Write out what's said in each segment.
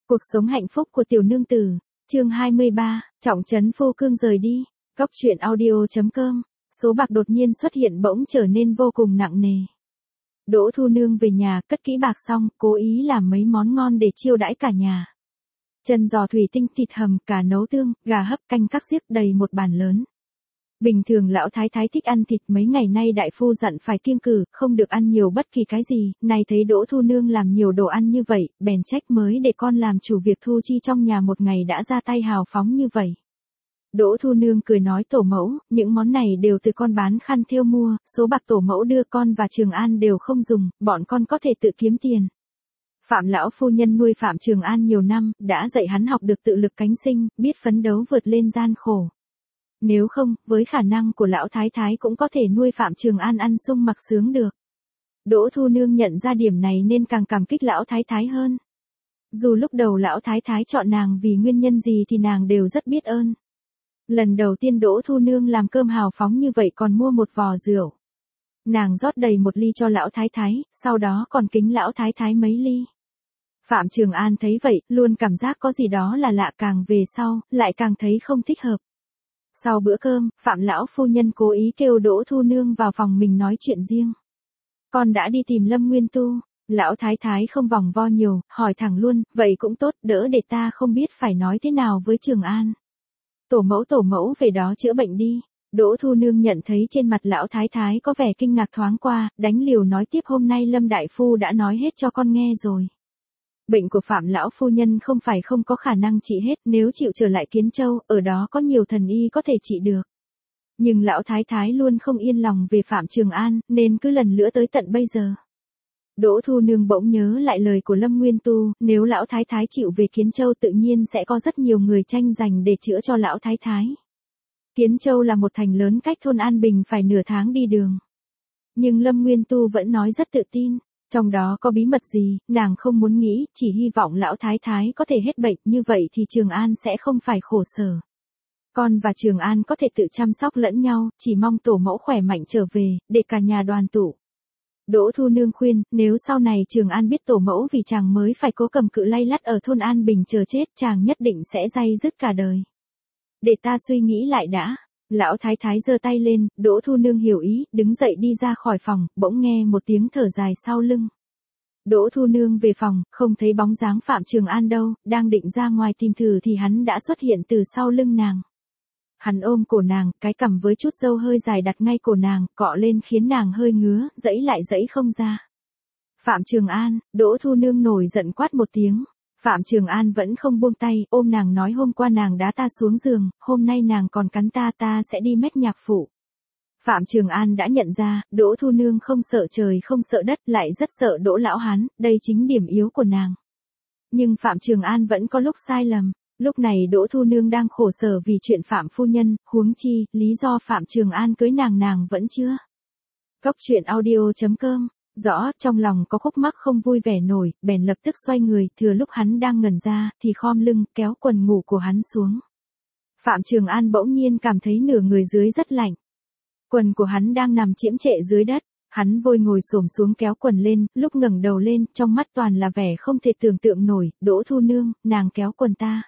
Cuộc sống hạnh phúc của tiểu nương tử, chương 23, trọng trấn phu cương rời đi. Góc truyện audio.com. Số bạc đột nhiên xuất hiện bỗng trở nên vô cùng nặng nề. Đỗ Thu Nương về nhà, cất kỹ bạc xong, cố ý làm mấy món ngon để chiêu đãi cả nhà. Chân giò thủy tinh, thịt hầm, cà nấu tương, gà hấp, canh các xiếc đầy một bàn lớn. Bình thường lão thái thái thích ăn thịt, mấy ngày nay đại phu dặn phải kiêng cử, không được ăn nhiều bất kỳ cái gì, nay thấy Đỗ Thu Nương làm nhiều đồ ăn như vậy, bèn trách mới để con làm chủ việc thu chi trong nhà một ngày đã ra tay hào phóng như vậy. Đỗ Thu Nương cười nói tổ mẫu, những món này đều từ con bán khăn thêu mua, số bạc tổ mẫu đưa con và Trường An đều không dùng, bọn con có thể tự kiếm tiền. Phạm lão phu nhân nuôi Phạm Trường An nhiều năm, đã dạy hắn học được tự lực cánh sinh, biết phấn đấu vượt lên gian khổ. Nếu không, với khả năng của lão thái thái cũng có thể nuôi Phạm Trường An ăn sung mặc sướng được. Đỗ Thu Nương nhận ra điểm này nên càng cảm kích lão thái thái hơn. Dù lúc đầu lão thái thái chọn nàng vì nguyên nhân gì thì nàng đều rất biết ơn. Lần đầu tiên Đỗ Thu Nương làm cơm hào phóng như vậy còn mua một vò rượu. Nàng rót đầy một ly cho lão thái thái, sau đó còn kính lão thái thái mấy ly. Phạm Trường An thấy vậy, luôn cảm giác có gì đó là lạ, càng về sau, lại càng thấy không thích hợp. Sau bữa cơm, Phạm lão phu nhân cố ý kêu Đỗ Thu Nương vào phòng mình nói chuyện riêng. Con đã đi tìm Lâm Nguyên Tu. Lão thái thái không vòng vo nhiều, hỏi thẳng luôn, vậy cũng tốt, đỡ để ta không biết phải nói thế nào với Trường An. Tổ mẫu về đó chữa bệnh đi. Đỗ Thu Nương nhận thấy trên mặt lão thái thái có vẻ kinh ngạc thoáng qua, đánh liều nói tiếp, hôm nay Lâm đại phu đã nói hết cho con nghe rồi. Bệnh của Phạm lão phu nhân không phải không có khả năng trị hết, nếu chịu trở lại Kiến Châu, ở đó có nhiều thần y có thể trị được. Nhưng lão thái thái luôn không yên lòng về Phạm Trường An, nên cứ lần nữa tới tận bây giờ. Đỗ Thu Nương bỗng nhớ lại lời của Lâm Nguyên Tu, nếu lão thái thái chịu về Kiến Châu tự nhiên sẽ có rất nhiều người tranh giành để chữa cho lão thái thái. Kiến Châu là một thành lớn cách thôn An Bình phải nửa tháng đi đường. Nhưng Lâm Nguyên Tu vẫn nói rất tự tin. Trong đó có bí mật gì, nàng không muốn nghĩ, chỉ hy vọng lão thái thái có thể hết bệnh, như vậy thì Trường An sẽ không phải khổ sở. Con và Trường An có thể tự chăm sóc lẫn nhau, chỉ mong tổ mẫu khỏe mạnh trở về, để cả nhà đoàn tụ. Đỗ Thu Nương khuyên, nếu sau này Trường An biết tổ mẫu vì chàng mới phải cố cầm cự lay lắt ở thôn An Bình chờ chết, chàng nhất định sẽ day dứt cả đời. Để ta suy nghĩ lại đã. Lão thái thái giơ tay lên, Đỗ Thu Nương hiểu ý, đứng dậy đi ra khỏi phòng, bỗng nghe một tiếng thở dài sau lưng. Đỗ Thu Nương về phòng, không thấy bóng dáng Phạm Trường An đâu, đang định ra ngoài tìm thử thì hắn đã xuất hiện từ sau lưng nàng. Hắn ôm cổ nàng, cái cằm với chút râu hơi dài đặt ngay cổ nàng, cọ lên khiến nàng hơi ngứa, giãy lại giãy không ra. Phạm Trường An, Đỗ Thu Nương nổi giận quát một tiếng. Phạm Trường An vẫn không buông tay, ôm nàng nói hôm qua nàng đá ta xuống giường, hôm nay nàng còn cắn ta, ta sẽ đi mách nhạc phụ. Phạm Trường An đã nhận ra, Đỗ Thu Nương không sợ trời không sợ đất, lại rất sợ Đỗ lão hán, đây chính điểm yếu của nàng. Nhưng Phạm Trường An vẫn có lúc sai lầm. Lúc này Đỗ Thu Nương đang khổ sở vì chuyện Phạm phu nhân, huống chi, lý do Phạm Trường An cưới nàng vẫn chưa. Góc truyện audio.com. Rõ, trong lòng có khúc mắc không vui vẻ nổi, bèn lập tức xoay người, thừa lúc hắn đang ngẩn ra, thì khom lưng, kéo quần ngủ của hắn xuống. Phạm Trường An bỗng nhiên cảm thấy nửa người dưới rất lạnh. Quần của hắn đang nằm chiếm trệ dưới đất, hắn vội ngồi xổm xuống kéo quần lên, lúc ngẩng đầu lên, trong mắt toàn là vẻ không thể tưởng tượng nổi, Đỗ Thu Nương, nàng kéo quần ta.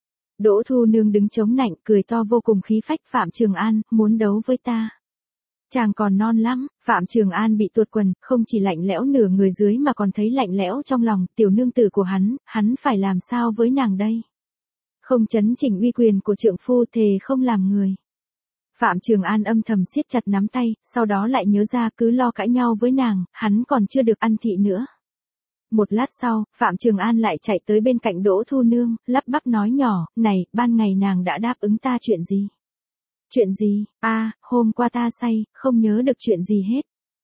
Đỗ Thu Nương đứng chống nạnh, cười to vô cùng khí phách, Phạm Trường An, muốn đấu với ta. Chàng còn non lắm. Phạm Trường An bị tuột quần, không chỉ lạnh lẽo nửa người dưới mà còn thấy lạnh lẽo trong lòng, tiểu nương tử của hắn phải làm sao với nàng đây? Không chấn chỉnh uy quyền của trượng phu, thề không làm người. Phạm Trường An âm thầm siết chặt nắm tay, sau đó lại nhớ ra cứ lo cãi nhau với nàng, hắn còn chưa được ăn thị nữa. Một lát sau, Phạm Trường An lại chạy tới bên cạnh Đỗ Thu Nương, lắp bắp nói nhỏ, này, ban ngày nàng đã đáp ứng ta chuyện gì? Chuyện gì? Hôm qua ta say, không nhớ được chuyện gì hết.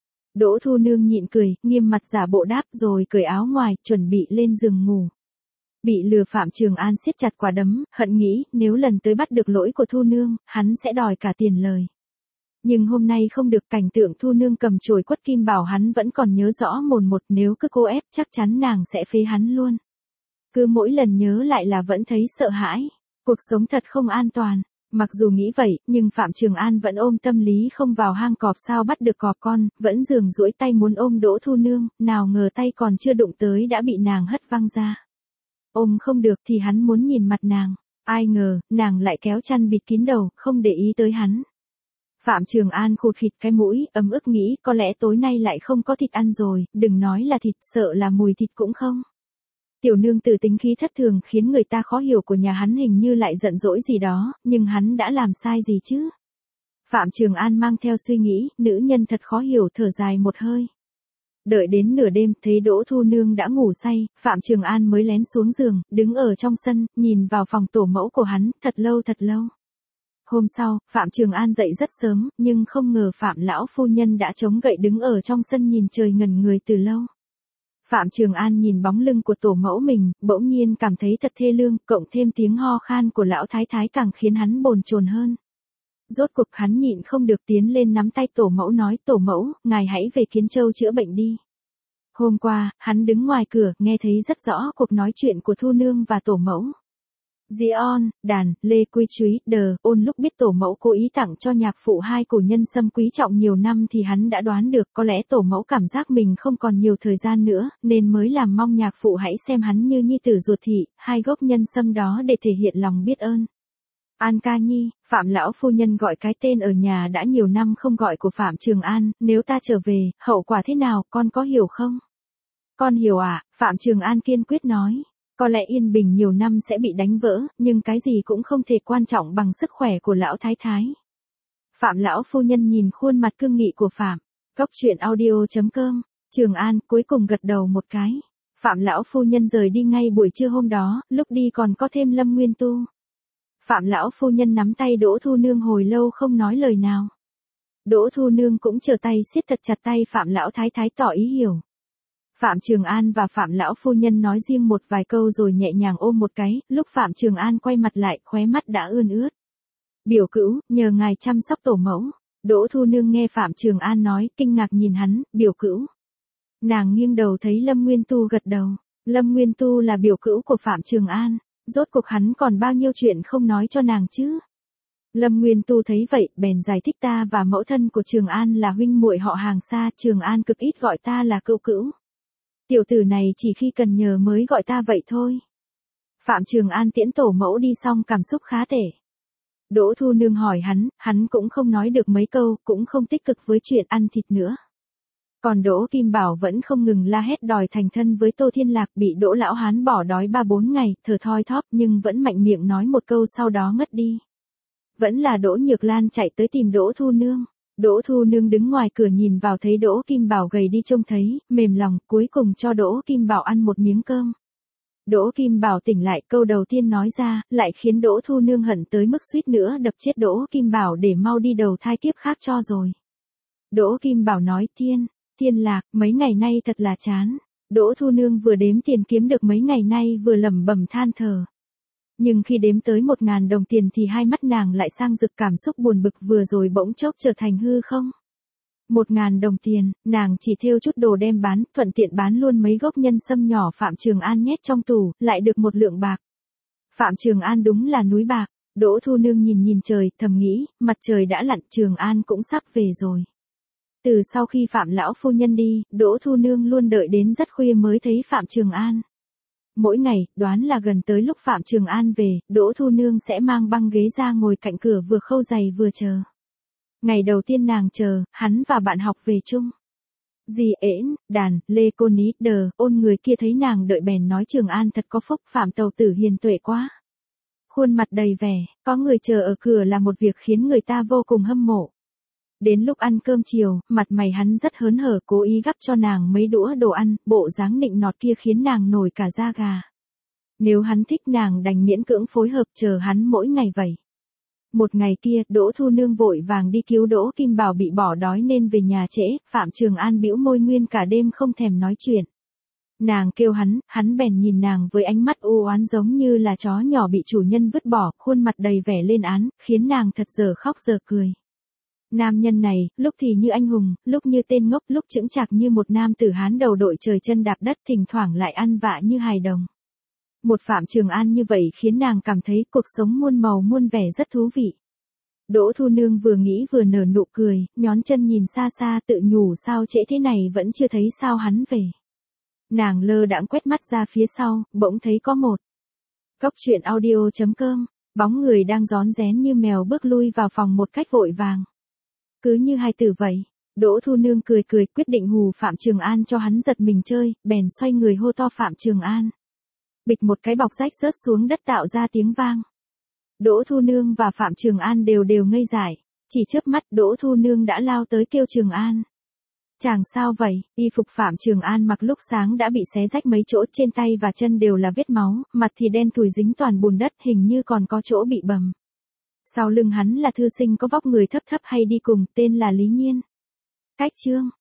Đỗ Thu Nương nhịn cười, nghiêm mặt giả bộ đáp rồi cởi áo ngoài, chuẩn bị lên giường ngủ. Bị lừa, Phạm Trường An siết chặt quả đấm, hận nghĩ, nếu lần tới bắt được lỗi của Thu Nương, hắn sẽ đòi cả tiền lời. Nhưng hôm nay không được, cảnh tượng Thu Nương cầm chổi quất kim bảo hắn vẫn còn nhớ rõ mồn một, nếu cứ cố ép chắc chắn nàng sẽ phế hắn luôn. Cứ mỗi lần nhớ lại là vẫn thấy sợ hãi, cuộc sống thật không an toàn. Mặc dù nghĩ vậy, nhưng Phạm Trường An vẫn ôm tâm lý không vào hang cọp sao bắt được cọp con, vẫn giường duỗi tay muốn ôm Đỗ Thu Nương, nào ngờ tay còn chưa đụng tới đã bị nàng hất văng ra. ôm không được thì hắn muốn nhìn mặt nàng. Ai ngờ, nàng lại kéo chăn bịt kín đầu, không để ý tới hắn. Phạm Trường An khụt khịt cái mũi, ấm ức nghĩ có lẽ tối nay lại không có thịt ăn rồi, đừng nói là thịt, sợ là mùi thịt cũng không. Tiểu nương tử tính khí thất thường khiến người ta khó hiểu của nhà hắn hình như lại giận dỗi gì đó, nhưng hắn đã làm sai gì chứ? Phạm Trường An mang theo suy nghĩ, nữ nhân thật khó hiểu, thở dài một hơi. Đợi đến nửa đêm, thấy Đỗ Thu Nương đã ngủ say, Phạm Trường An mới lén xuống giường, đứng ở trong sân, nhìn vào phòng tổ mẫu của hắn, thật lâu thật lâu. Hôm sau, Phạm Trường An dậy rất sớm, nhưng không ngờ Phạm lão phu nhân đã chống gậy đứng ở trong sân nhìn trời ngẩn người từ lâu. Phạm Trường An nhìn bóng lưng của tổ mẫu mình, bỗng nhiên cảm thấy thật thê lương, cộng thêm tiếng ho khan của lão thái thái càng khiến hắn bồn chồn hơn. Rốt cuộc hắn nhịn không được tiến lên nắm tay tổ mẫu nói, tổ mẫu, ngài hãy về Kiến Châu chữa bệnh đi. Hôm qua, hắn đứng ngoài cửa, nghe thấy rất rõ cuộc nói chuyện của Thu Nương và tổ mẫu. Dion, đàn, lê quy chúy, đờ, ôn lúc biết tổ mẫu cố ý tặng cho nhạc phụ hai cổ nhân sâm quý trọng nhiều năm thì hắn đã đoán được có lẽ tổ mẫu cảm giác mình không còn nhiều thời gian nữa, nên mới làm mong nhạc phụ hãy xem hắn như nhi tử ruột thị, hai gốc nhân sâm đó để thể hiện lòng biết ơn. An ca nhi, Phạm lão phu nhân gọi cái tên ở nhà đã nhiều năm không gọi của Phạm Trường An, nếu ta trở về, hậu quả thế nào, con có hiểu không? Con hiểu ạ, Phạm Trường An kiên quyết nói. Có lẽ yên bình nhiều năm sẽ bị đánh vỡ, nhưng cái gì cũng không thể quan trọng bằng sức khỏe của lão thái thái. Phạm lão phu nhân nhìn khuôn mặt cương nghị của Phạm. Góc truyện audio.com, Trường An cuối cùng gật đầu một cái. Phạm lão phu nhân rời đi ngay buổi trưa hôm đó, lúc đi còn có thêm Lâm Nguyên Tu. Phạm lão phu nhân nắm tay Đỗ Thu Nương hồi lâu không nói lời nào. Đỗ Thu Nương cũng trở tay siết thật chặt tay Phạm lão thái thái tỏ ý hiểu. Phạm Trường An và Phạm lão phu nhân nói riêng một vài câu rồi nhẹ nhàng ôm một cái, lúc Phạm Trường An quay mặt lại, khóe mắt đã ươn ướt. Biểu cữu, nhờ ngài chăm sóc tổ mẫu. Đỗ Thu Nương nghe Phạm Trường An nói, kinh ngạc nhìn hắn, biểu cữu. Nàng nghiêng đầu thấy Lâm Nguyên Tu gật đầu. Lâm Nguyên Tu là biểu cữu của Phạm Trường An, rốt cuộc hắn còn bao nhiêu chuyện không nói cho nàng chứ. Lâm Nguyên Tu thấy vậy, bèn giải thích ta và mẫu thân của Trường An là huynh muội họ hàng xa, Trường An cực ít gọi ta là cữu cữu. Tiểu tử này chỉ khi cần nhờ mới gọi ta vậy thôi. Phạm Trường An tiễn tổ mẫu đi xong cảm xúc khá tệ. Đỗ Thu Nương hỏi hắn cũng không nói được mấy câu, cũng không tích cực với chuyện ăn thịt nữa. Còn Đỗ Kim Bảo vẫn không ngừng la hét đòi thành thân với Tô Thiên Lạc, bị Đỗ lão hán bỏ đói 3-4 ngày, thở thoi thóp nhưng vẫn mạnh miệng nói một câu sau đó ngất đi. Vẫn là Đỗ Nhược Lan chạy tới tìm Đỗ Thu Nương. Đỗ Thu Nương đứng ngoài cửa nhìn vào thấy Đỗ Kim Bảo gầy đi trông thấy, mềm lòng, cuối cùng cho Đỗ Kim Bảo ăn một miếng cơm. Đỗ Kim Bảo tỉnh lại, câu đầu tiên nói ra, lại khiến Đỗ Thu Nương hận tới mức suýt nữa đập chết Đỗ Kim Bảo để mau đi đầu thai kiếp khác cho rồi. Đỗ Kim Bảo nói, Thiên Lạc, mấy ngày nay thật là chán. Đỗ Thu Nương vừa đếm tiền kiếm được mấy ngày nay vừa lẩm bẩm than thở. Nhưng khi đếm tới 1.000 đồng tiền thì hai mắt nàng lại sang rực, cảm xúc buồn bực vừa rồi bỗng chốc trở thành hư không. 1.000 đồng tiền, nàng chỉ thêu chút đồ đem bán, thuận tiện bán luôn mấy gốc nhân sâm nhỏ Phạm Trường An nhét trong tủ, lại được 1 lượng bạc. Phạm Trường An đúng là núi bạc. Đỗ Thu Nương nhìn trời, thầm nghĩ, mặt trời đã lặn, Trường An cũng sắp về rồi. Từ sau khi Phạm lão phu nhân đi, Đỗ Thu Nương luôn đợi đến rất khuya mới thấy Phạm Trường An. Mỗi ngày, đoán là gần tới lúc Phạm Trường An về, Đỗ Thu Nương sẽ mang băng ghế ra ngồi cạnh cửa vừa khâu giày vừa chờ. Ngày đầu tiên nàng chờ, hắn và bạn học về chung. Dì ễn, đàn, lê cô ní, đờ, ôn người kia thấy nàng đợi bèn nói Trường An thật có phúc, Phạm tàu tử hiền tuệ quá. Khuôn mặt đầy vẻ, có người chờ ở cửa là một việc khiến người ta vô cùng hâm mộ. Đến lúc ăn cơm chiều, mặt mày hắn rất hớn hở, cố ý gắp cho nàng mấy đũa đồ ăn, bộ dáng nịnh nọt kia khiến nàng nổi cả da gà. Nếu hắn thích nàng đành miễn cưỡng phối hợp chờ hắn mỗi ngày vậy. Một ngày kia, Đỗ Thu Nương vội vàng đi cứu Đỗ Kim Bảo bị bỏ đói nên về nhà trễ, Phạm Trường An bĩu môi nguyên cả đêm không thèm nói chuyện. Nàng kêu hắn bèn nhìn nàng với ánh mắt u oán giống như là chó nhỏ bị chủ nhân vứt bỏ, khuôn mặt đầy vẻ lên án, khiến nàng thật giờ khóc giờ cười. Nam nhân này, lúc thì như anh hùng, lúc như tên ngốc, lúc chững chạc như một nam tử Hán đầu đội trời chân đạp đất, thỉnh thoảng lại ăn vạ như hài đồng. Một Phạm Trường An như vậy khiến nàng cảm thấy cuộc sống muôn màu muôn vẻ rất thú vị. Đỗ Thu Nương vừa nghĩ vừa nở nụ cười, nhón chân nhìn xa xa tự nhủ sao trễ thế này vẫn chưa thấy sao hắn về. Nàng lơ đãng quét mắt ra phía sau, bỗng thấy có một. Cốc truyện audio.com, bóng người đang rón rén như mèo bước lui vào phòng một cách vội vàng. Cứ như hai tử vậy, Đỗ Thu Nương cười cười quyết định hù Phạm Trường An cho hắn giật mình chơi, bèn xoay người hô to Phạm Trường An. Bịch một cái bọc rách rớt xuống đất tạo ra tiếng vang. Đỗ Thu Nương và Phạm Trường An đều ngây dại, chỉ chớp mắt Đỗ Thu Nương đã lao tới kêu Trường An. Chàng sao vậy? Y phục Phạm Trường An mặc lúc sáng đã bị xé rách mấy chỗ, trên tay và chân đều là vết máu, mặt thì đen thui dính toàn bùn đất, hình như còn có chỗ bị bầm. Sau lưng hắn là thư sinh có vóc người thấp thấp hay đi cùng, tên là Lý Nhiên. Cách chương